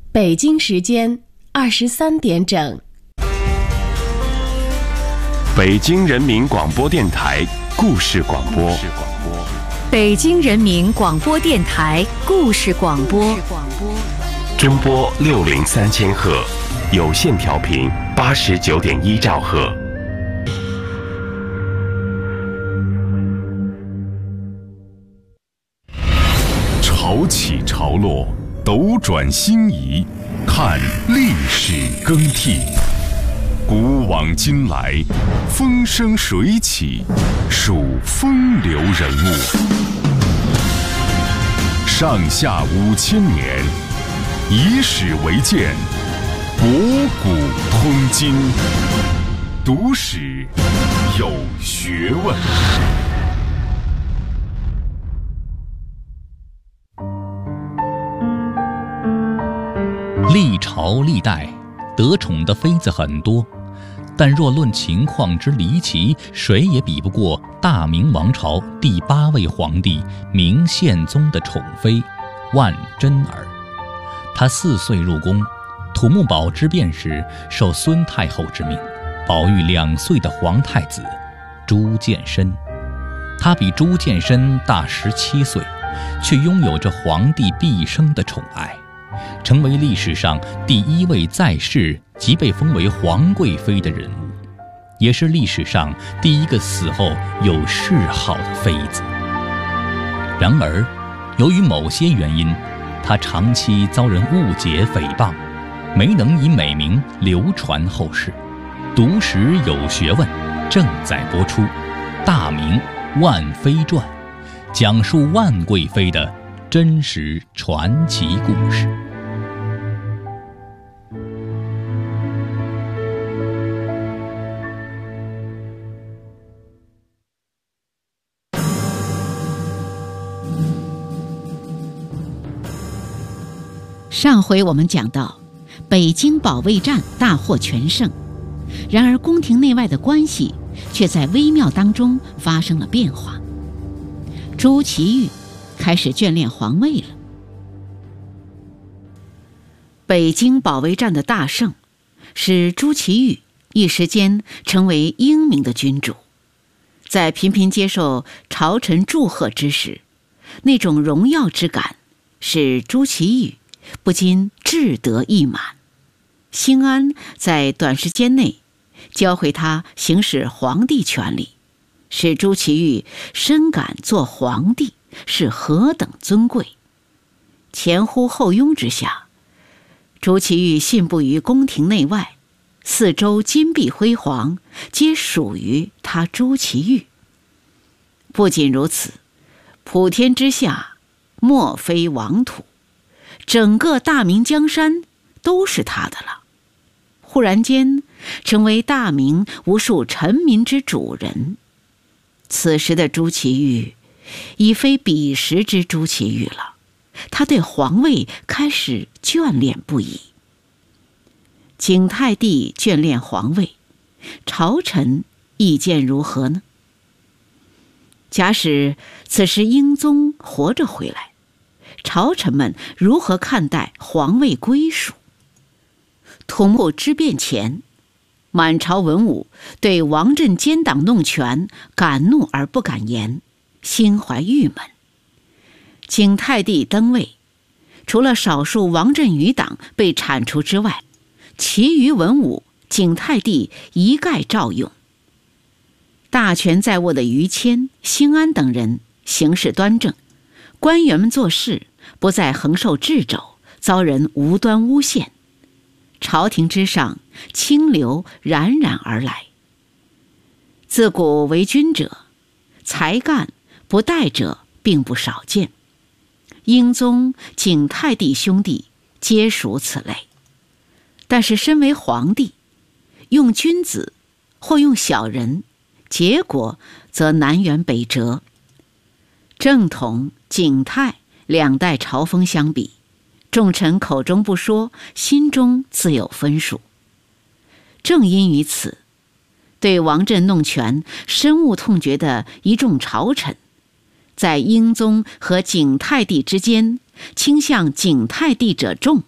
北京时间23点整。 北京人民广播电台故事广播。 北京人民广播电台故事广播。 中波603千赫，有线调频89.1兆赫。潮起潮落，斗转星移，看历史更替。古往今来，风生水起，数风流人物。上下5000年，以史为鉴，博古通今，读史有学问。 历朝历代得宠的妃子很多，但若论情况之离奇，谁也比不过大明王朝第8位皇帝明宪宗的宠妃万贞儿。她4岁入宫，土木堡之变时受孙太后之命，保育2岁的皇太子朱见深。她比朱见深大17岁，却拥有着皇帝毕生的宠爱，成为历史上第1位在世即被封为皇贵妃的人物，也是历史上第1个死后有谥号的妃子。然而，由于某些原因，她长期遭人误解诽谤，没能以美名流传后世。读史有学问正在播出《大明万妃传》，讲述万贵妃的真实传奇故事。 上回我们讲到，北京保卫战大获全胜，然而宫廷内外的关系却在微妙当中发生了变化。朱祁钰开始眷恋皇位了。北京保卫战的大胜，使朱祁钰一时间成为英明的君主，在频频接受朝臣祝贺之时，那种荣耀之感使朱祁钰不禁志得意满。兴安在短时间内教会他行使皇帝权力，使朱祁钰深感做皇帝是何等尊贵。前呼后拥之下，朱祁钰信步于宫廷内外，四周金碧辉煌，皆属于他朱祁钰。不仅如此，普天之下莫非王土，整个大明江山都是他的了。忽然间成为大明无数臣民之主人。此时的朱祁钰已非彼时之朱祁钰了，他对皇位开始眷恋不已。景泰帝眷恋皇位，朝臣意见如何呢？假使此时英宗活着回来，朝臣们如何看待皇位归属？土木之变前，满朝文武对王振奸党弄权敢怒而不敢言，心怀郁闷。景泰帝登位，除了少数王振余党被铲除之外，其余文武景泰帝一概照用。大权在握的于谦、兴安等人行事端正，官员们做事不再横受掣肘，遭人无端诬陷。朝廷之上，清流冉冉而来。自古为君者，才干不怠者并不少见。英宗、景泰帝兄弟皆属此类。但是身为皇帝，用君子或用小人，结果则南辕北辙。正统、景泰2代朝风相比，众臣口中不说，心中自有分数。正因于此，对王振弄权深恶痛绝的一众朝臣，在英宗和景泰帝之间，倾向景泰帝者众，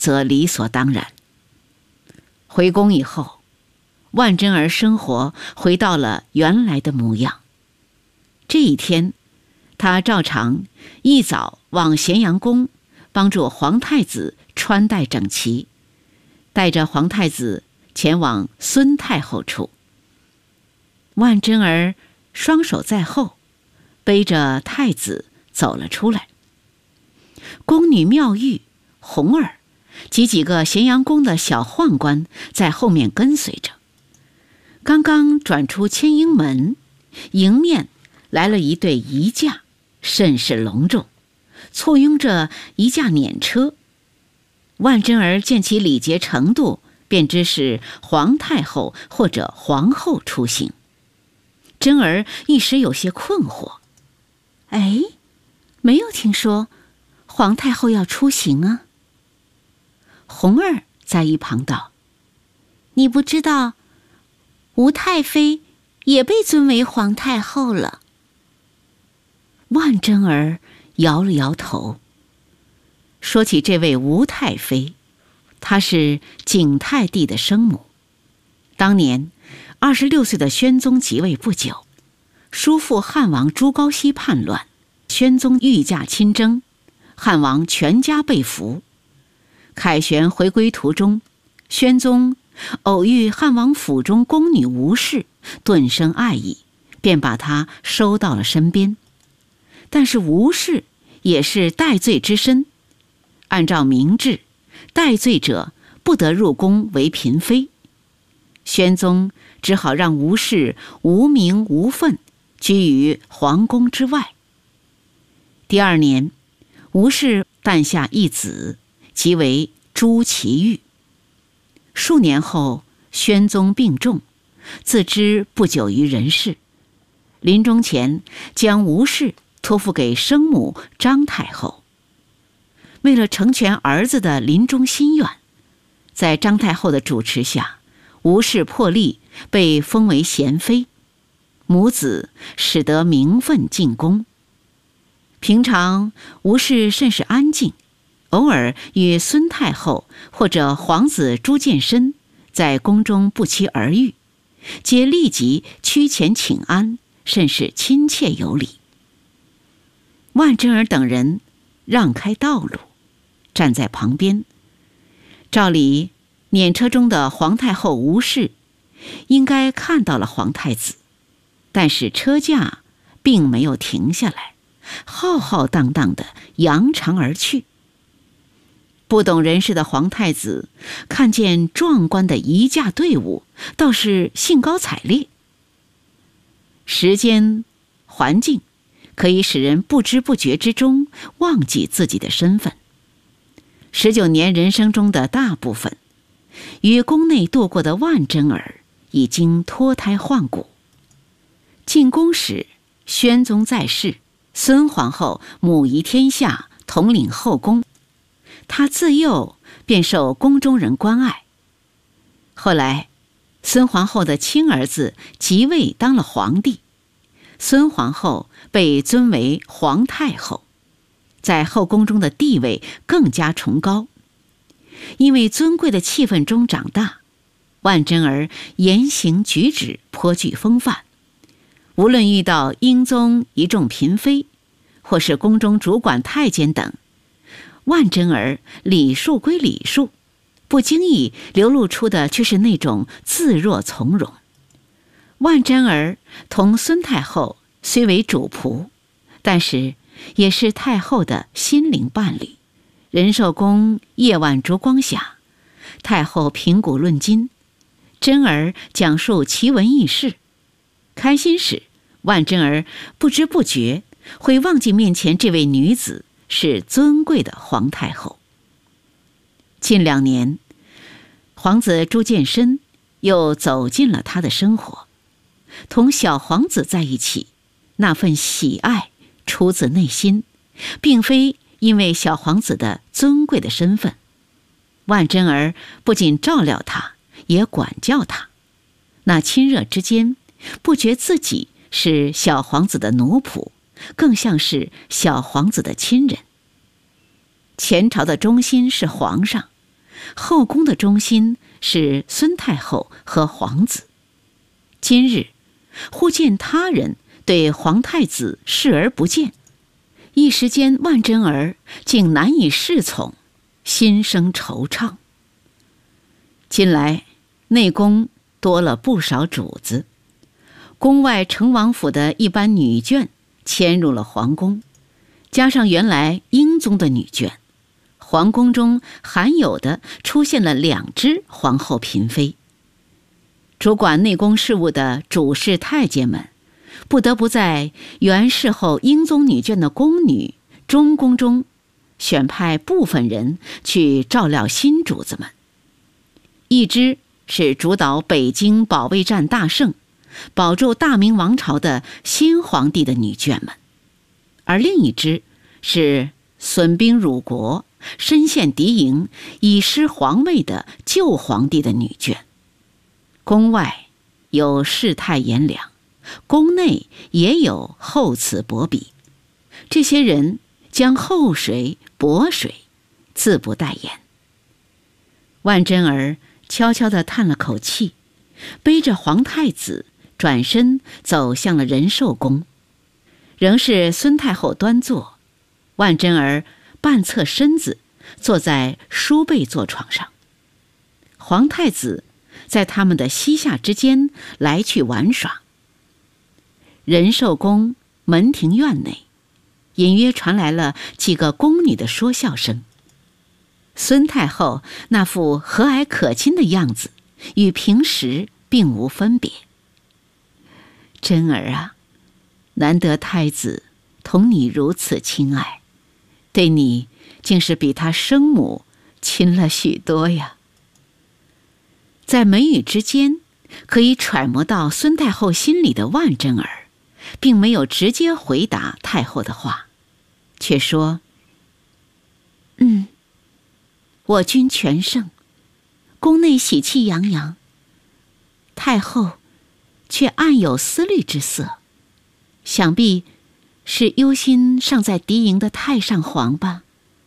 则理所当然。回宫以后，万贞儿生活回到了原来的模样。这一天，他照常一早往咸阳宫帮助皇太子穿戴整齐，带着皇太子前往孙太后处。万贞儿双手在后，背着太子走了出来。宫女妙玉、红儿及几个咸阳宫的小宦官在后面跟随着。刚刚转出千英门，迎面来了一对仪驾，甚是隆重，簇拥着一架辇车。万贞儿见其礼节程度，便知是皇太后或者皇后出行。贞儿一时有些困惑，没有听说皇太后要出行啊。红儿在一旁道：“你不知道，吴太妃也被尊为皇太后了。”万贞儿摇了摇头。说起这位吴太妃，她是景泰帝的生母。当年26岁的宣宗即位不久，叔父汉王朱高煦叛乱，宣宗御驾亲征，汉王全家被俘。凯旋回归途中，宣宗偶遇汉王府中宫女吴氏，顿生爱意，便把她收到了身边。但是吴氏也是戴罪之身，按照明制，戴罪者不得入宫为嫔妃。宣宗只好让吴氏无名无分，居于皇宫之外。第2年，吴氏诞下一子，即为朱祁钰。数年后，宣宗病重，自知不久于人世，临终前将吴氏托付给生母张太后。为了成全儿子的临终心愿，在张太后的主持下，吴氏破例被封为贤妃，母子使得名分进宫。平常吴氏甚是安静，偶尔与孙太后或者皇子朱见深在宫中不期而遇，皆立即趋前请安，甚是亲切有礼。万贞儿等人让开道路，站在旁边。照理，辇车中的皇太后吴氏应该看到了皇太子，但是车驾并没有停下来，浩浩荡荡地扬长而去。不懂人事的皇太子看见壮观的仪驾队伍，倒是兴高采烈。时间、环境可以使人不知不觉之中忘记自己的身份。19年人生中的大部分，于宫内度过的万贞儿已经脱胎换骨。进宫时，宣宗在世，孙皇后母仪天下，统领后宫。她自幼便受宫中人关爱。后来，孙皇后的亲儿子即位当了皇帝，孙皇后被尊为皇太后，在后宫中的地位更加崇高。因为尊贵的气氛中长大，万贞儿言行举止颇具风范。无论遇到英宗一众嫔妃，或是宫中主管太监等，万贞儿礼数归礼数，不经意流露出的却是那种自若从容。万贞儿同孙太后虽为主仆，但是也是太后的心灵伴侣。仁寿宫夜晚烛光下，太后评古论今，贞儿讲述奇闻异事。开心时，万贞儿不知不觉会忘记面前这位女子是尊贵的皇太后。近2年，皇子朱见深又走进了她的生活，同小皇子在一起，那份喜爱出自内心，并非因为小皇子的尊贵的身份。万贞儿不仅照料他，也管教他，那亲热之间，不觉自己是小皇子的奴仆，更像是小皇子的亲人。前朝的中心是皇上， 后宫的中心是孙太后和皇子。今日忽见他人对皇太子视而不见，一时间万贞儿竟难以适从，心生惆怅。近来内宫多了不少主子，宫外成王府的一班女眷迁入了皇宫，加上原来英宗的女眷，皇宫中罕有的出现了2只皇后嫔妃。主管内宫事务的主事太监们不得不在原侍候英宗女眷的宫女、中宫中选派部分人去照料新主子们。一支是主导北京保卫战大胜、保住大明王朝的新皇帝的女眷们，而另一支是损兵辱国、身陷敌营、已失皇位的旧皇帝的女眷。宫外有世态炎凉，宫内也有厚此薄彼，这些人将厚水薄水，自不待言。万贞儿悄悄地叹了口气，背着皇太子转身走向了仁寿宫。仍是孙太后端坐，万贞儿半侧身子坐在舒背坐床上，皇太子在他们的膝下之间来去玩耍。仁寿宫门庭院内隐约传来了几个宫女的说笑声。孙太后那副和蔼可亲的样子与平时并无分别。贞儿啊，难得太子同你如此亲爱，对你竟是比他生母亲了许多呀。在眉宇之间可以揣摩到孙太后心里的万贞儿并没有直接回答太后的话，却说：我军全胜，宫内喜气洋洋，太后却暗有思虑之色，想必是忧心尚在敌营的太上皇吧。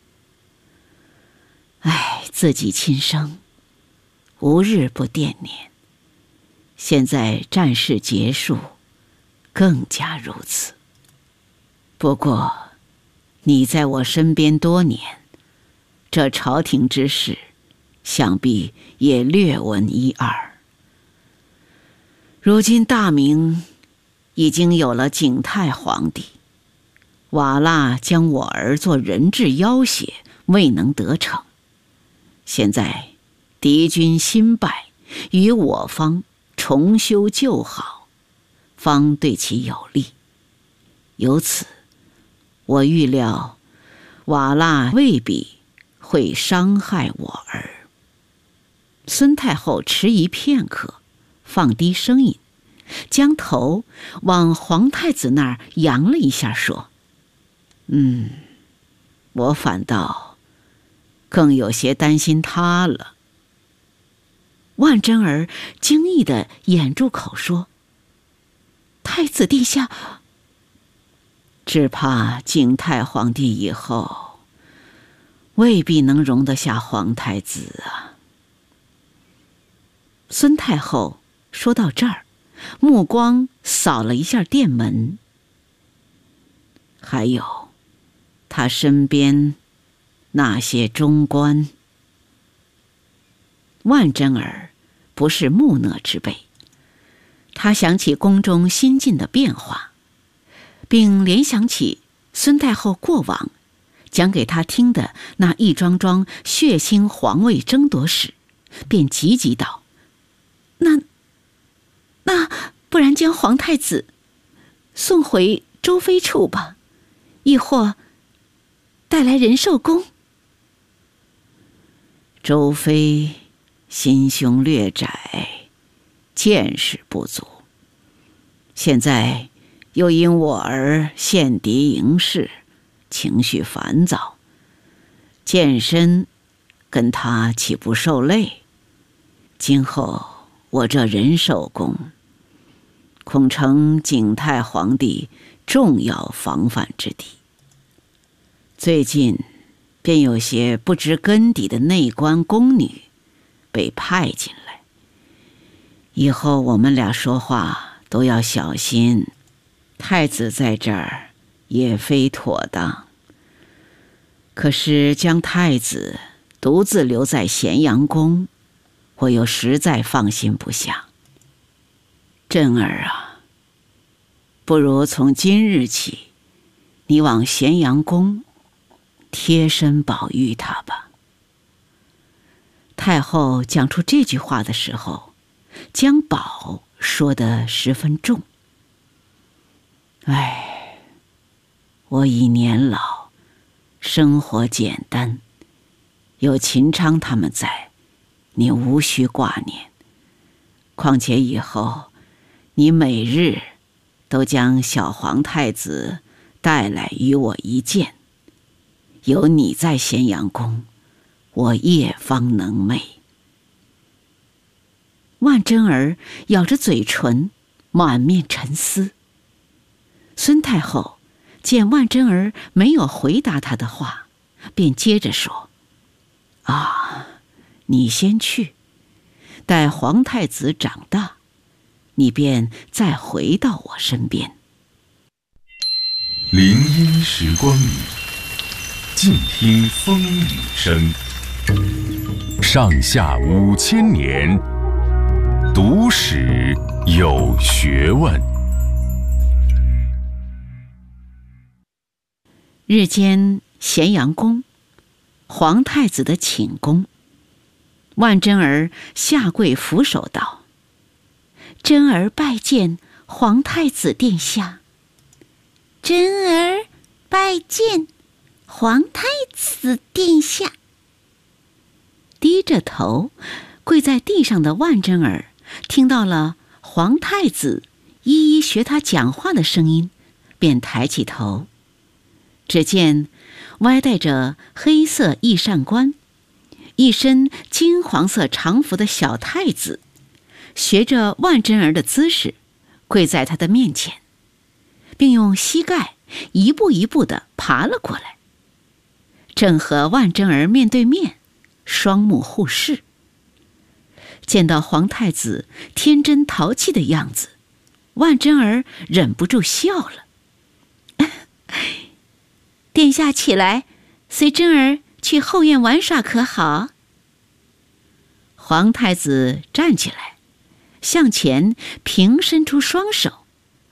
自己亲生，无日不惦念，现在战事结束，更加如此。不过你在我身边多年，这朝廷之事想必也略闻一二。如今大明已经有了景泰皇帝，瓦剌将我儿做人质要挟，未能得逞。现在敌军新败，与我方重修旧好，方对其有利。由此我预料瓦剌未必会伤害我儿。孙太后迟疑片刻，放低声音，将头往皇太子那儿扬了一下，说：我反倒更有些担心他了。万贞儿惊异地掩住口说：太子殿下，只怕景泰皇帝以后未必能容得下皇太子啊。孙太后说到这儿，目光扫了一下殿门，还有他身边那些中官。万贞儿不是木讷之辈，他想起宫中新近的变化，并联想起孙太后过往讲给他听的那一桩桩血腥皇位争夺史，便急急道：那不然将皇太子送回周妃处吧，亦或带来仁寿宫。周妃心胸略窄，见识不足，现在又因我儿陷敌营事，情绪烦躁，健身跟他岂不受累？今后我这仁寿宫恐成景泰皇帝重要防范之地。最近便有些不知根底的内官宫女被派进来。以后我们俩说话都要小心，太子在这儿也非妥当。可是将太子独自留在咸阳宫，我又实在放心不下。珍儿啊，不如从今日起，你往咸阳宫贴身保育他吧。太后讲出这句话的时候，将保说得十分重。唉，我已年老，生活简单，有秦昌他们在，你无需挂念。况且以后你每日都将小皇太子带来与我一见，有你在咸阳宫，我夜方能寐。万贞儿咬着嘴唇，满面沉思。孙太后见万贞儿没有回答她的话，便接着说：你先去，待皇太子长大，你便再回到我身边。 林荫时光里，静听风雨声。上下5000年，读史有学问。 日间咸阳宫，皇太子的寝宫，万贞儿下跪俯首道：贞儿拜见皇太子殿下。 贞儿拜见皇太子殿下。 低着头跪在地上的万贞儿听到了皇太子一一学他讲话的声音，便抬起头，只见歪戴着黑色翼扇冠、一身金黄色长服的小太子，学着万贞儿的姿势跪在他的面前，并用膝盖一步一步地爬了过来，正和万贞儿面对面，双目互视。见到皇太子天真淘气的样子，万贞儿忍不住笑了。殿下起来，随贞儿去后院玩耍可好？皇太子站起来，向前平伸出双手。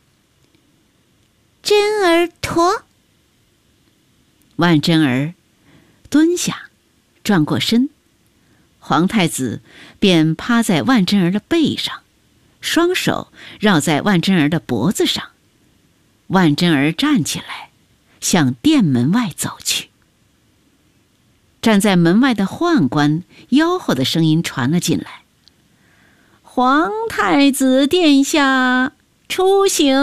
贞儿驼。 万贞儿蹲下，转过身，皇太子便趴在万贞儿的背上，双手绕在万贞儿的脖子上。万贞儿站起来，向殿门外走去。站在门外的宦官吆喝的声音传了进来：皇太子殿下出行。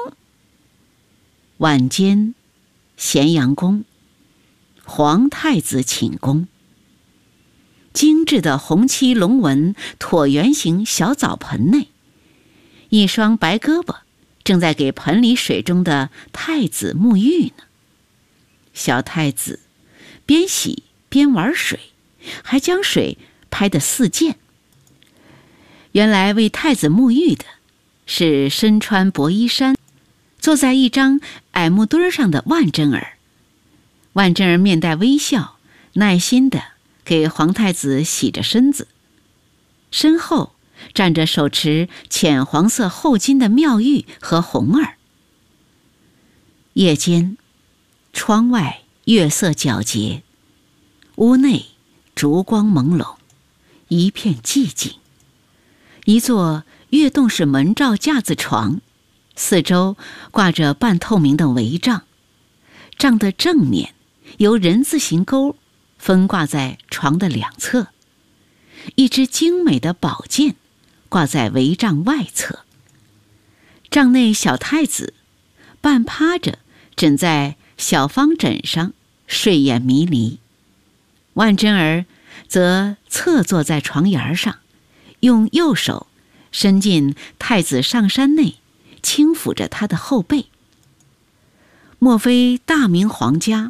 晚间，咸阳宫，皇太子寝宫。精致的红漆龙纹椭圆形小澡盆内，一双白胳膊正在给盆里水中的太子沐浴呢。小太子边洗边玩水，还将水拍得四溅。原来为太子沐浴的是身穿薄衣衫，坐在一张矮木墩上的万贞儿。万贞儿面带微笑，耐心地给皇太子洗着身子，身后站着手持浅黄色厚巾的妙玉和红儿。夜间，窗外月色皎洁，屋内烛光朦胧，一片寂静。一座月洞式门罩架子床，四周挂着半透明的帷帐，帐的正面由人字形钩分挂在床的两侧，一支精美的宝剑挂在帷帐外侧。帐内小太子半趴着枕在小方枕上，睡眼迷离。万贞儿则侧坐在床沿上，用右手伸进太子上衫内，轻抚着他的后背。莫非大明皇家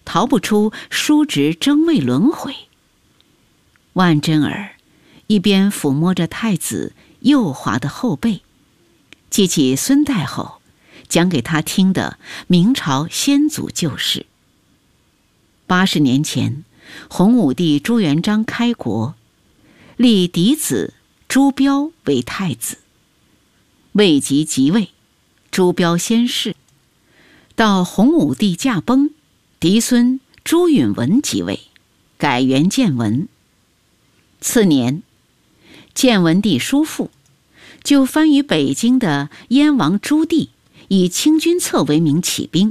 逃不出叔侄争位轮回。万贞儿一边抚摸着太子幼滑的后背，记起孙太后讲给他听的明朝先祖旧事。80年前，洪武帝朱元璋开国，立嫡子朱标为太子，未及即位，朱标先逝。到洪武帝驾崩，嫡孙朱允文即位，改元建文。次年，建文帝叔父就番于北京的燕王朱棣以清君侧为名起兵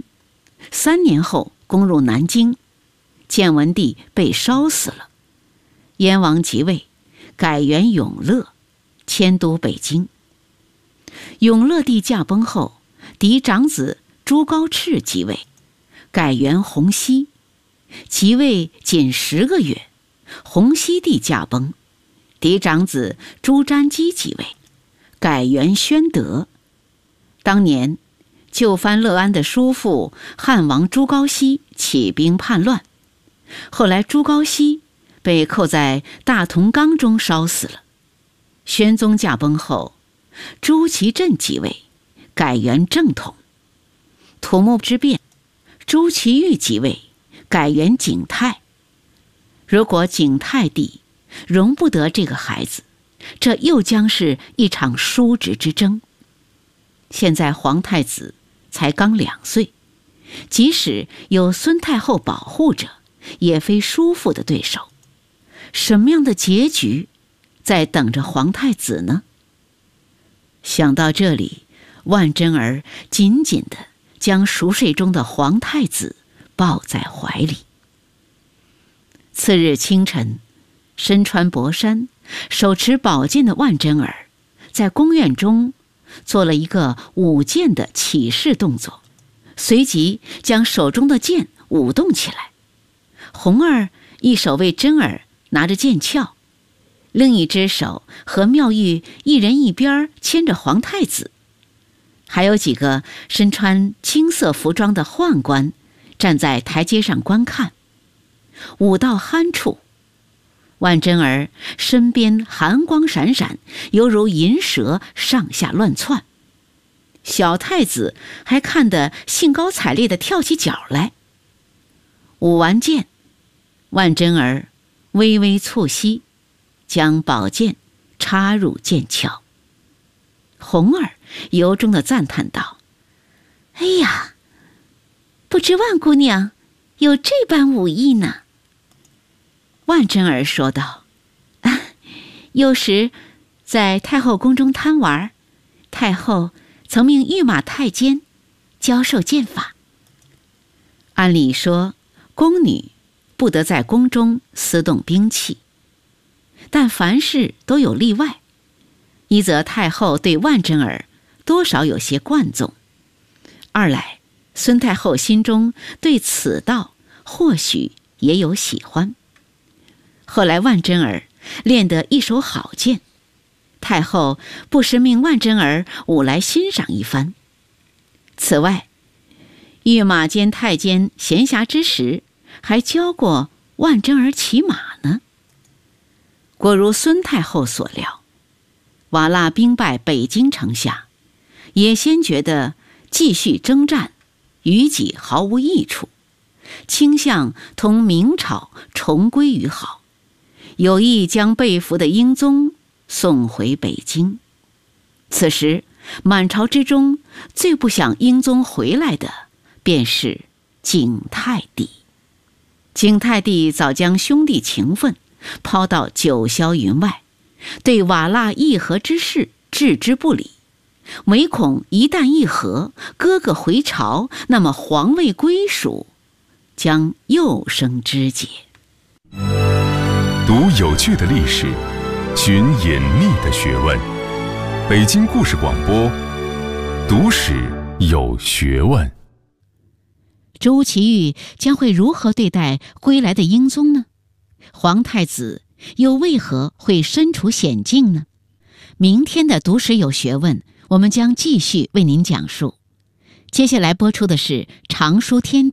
，3年后攻入南京，建文帝被烧死了。燕王即位，改元永乐，迁都北京。永乐帝驾崩后，嫡长子朱高炽即位，改元洪熙，即位仅10个月，洪熙帝驾崩，嫡长子朱瞻基即位，改元宣德。当年就藩乐安的叔父汉王朱高煦起兵叛乱，后来朱高煦被扣在大同缸中烧死了。宣宗驾崩后，朱祁镇即位，改元正统。土木之变，朱祁钰即位，改元景泰。如果景泰帝容不得这个孩子，这又将是一场叔侄之争。现在皇太子才刚2岁，即使有孙太后保护着，也非叔父的对手。什么样的结局在等着皇太子呢？想到这里，万贞儿紧紧地将熟睡中的皇太子抱在怀里。次日清晨，身穿薄衫，手持宝剑的万贞儿在宫院中做了一个舞剑的起势动作，随即将手中的剑舞动起来。红儿一手为贞儿拿着剑鞘，另一只手和妙玉一人一边牵着皇太子，还有几个身穿青色服装的宦官站在台阶上观看。舞到酣处，万贞儿身边寒光闪闪，犹如银蛇上下乱窜。小太子还看得兴高采烈地跳起脚来。舞完剑，万贞儿微微蹙膝，将宝剑插入剑鞘。红儿由衷地赞叹道：“ 哎呀，不知万姑娘有这般武艺呢。” 万贞儿说道：“ 有时在太后宫中贪玩，太后曾命御马太监教授剑法。 按理说，宫女不得在宫中私动兵器，但凡事都有例外。一则太后对万贞儿多少有些惯纵，二来孙太后心中对此道或许也有喜欢。后来万贞儿练得一手好剑，太后不时命万贞儿舞来欣赏一番。此外，御马监太监闲暇之时还教过万贞儿骑马呢。果如孙太后所料，瓦剌兵败北京城下，也先觉得继续征战于己毫无益处，倾向同明朝重归于好，有意将被俘的英宗送回北京。此时满朝之中最不想英宗回来的便是景泰帝。景泰帝早将兄弟情分抛到九霄云外，对瓦剌议和之事置之不理，唯恐一旦议和，哥哥回朝，那么皇位归属将又生枝节。 读有趣的历史，寻隐秘的学问。北京故事广播，读史有学问。 朱祁钰将会如何对待归来的英宗呢？皇太子又为何会身处险境呢？明天的读史有学问，我们将继续为您讲述。接下来播出的是《常书天地》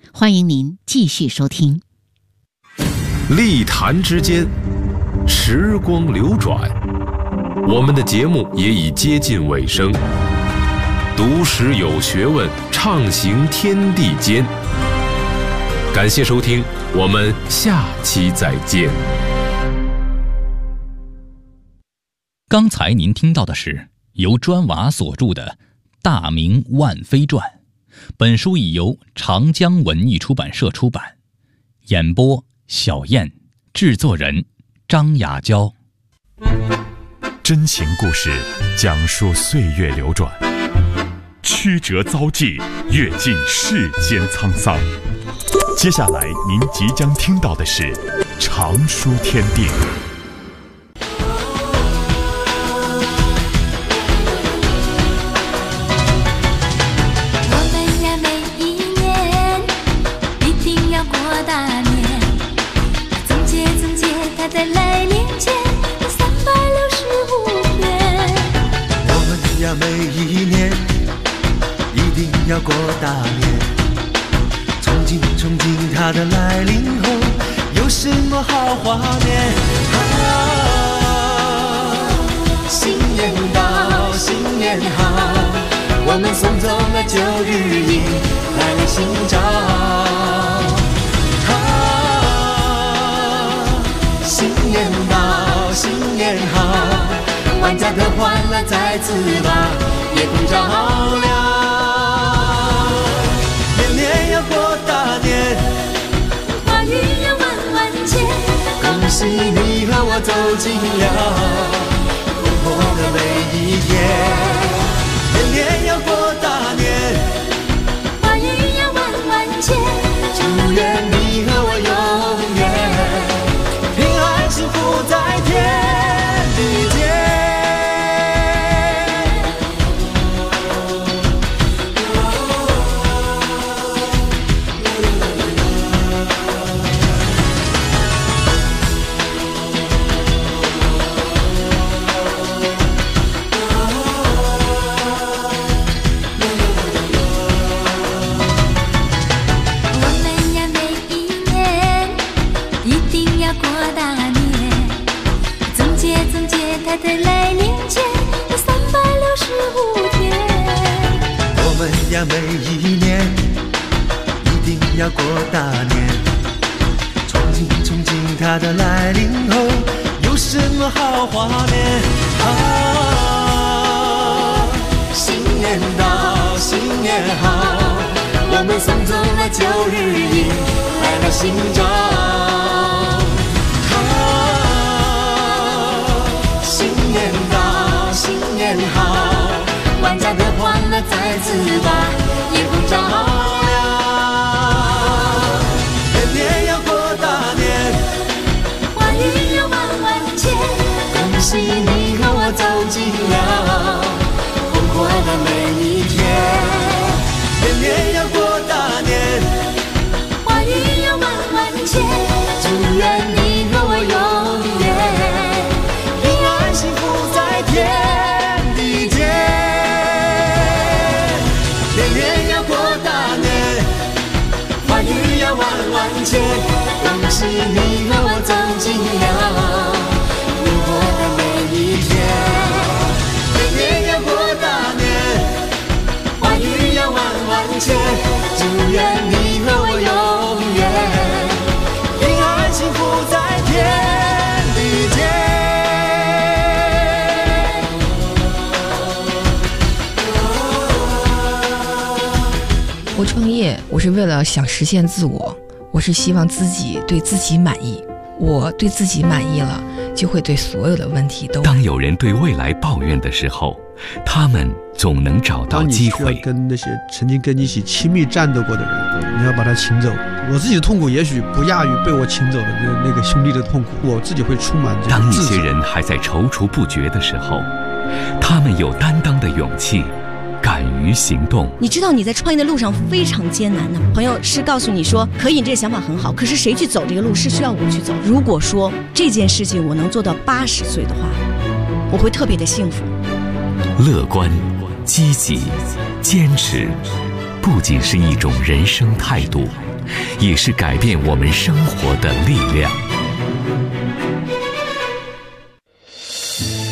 欢迎您继续收听。 立谈之间，时光流转，我们的节目也已接近尾声。读史有学问，畅行天地间。感谢收听，我们下期再见。 刚才您听到的是由砖瓦所著的《大明万妃传》，本书已由长江文艺出版社出版。演播小燕，制作人张雅娇。 真情故事讲述岁月流转，曲折遭际，阅尽世间沧桑。接下来您即将听到的是常书天地。 在来临前365天，我们呀每一年一定要过大年，憧憬它的来临后有什么好画面新年到，新年好，我们送走了旧日迎来了新朝。新年到，新年好，万家的欢乐再次把夜空照亮。年年要过大年，花语要万万千，恭喜你和我走进了活泼的每一天。年年要过大年，花语要万万千，祝愿你和我永远幸福在天地间。我们呀每一年一定要过大年，总结它的来临前有365天。我们呀每一年一定要过大年，憧憬它的来临后有什么好画面新年到，新年好，我们送走了旧日迎来了新朝。新年好，万家的欢乐再次把夜空照亮。年年要过大年，花语要万万千，恭喜你和我走进了活泼的每一天。年年要过大年，花语要万万千，祝愿你和我永远平安幸福在天地间。年年要过大年，花语要万万千，恭喜你和我走进了活泼的每一天。年年要过大年，花语要万万千，祝愿你和我永远平安幸福在天地间。 我创业，我是为了想实现自我，我是希望自己对自己满意。我对自己满意了，就会对所有的问题都。 当有人对未来抱怨的时候，他们总能找到机会。 当你需要跟那些曾经跟你一起亲密战斗过的人，你要把他请走。我自己的痛苦也许不亚于被我请走的那个兄弟的痛苦，我自己会充满这个当一些人还在踌躇不决的时候，他们有担当的勇气，敢于行动。 你知道你在创业的路上非常艰难的，朋友是告诉你说可以，你这个想法很好，可是谁去走这个路是需要我去走。如果说这件事情我能做到80岁的话，我会特别的幸福。 乐观、积极、坚持，不仅是一种人生态度， 也是改变我们生活的力量。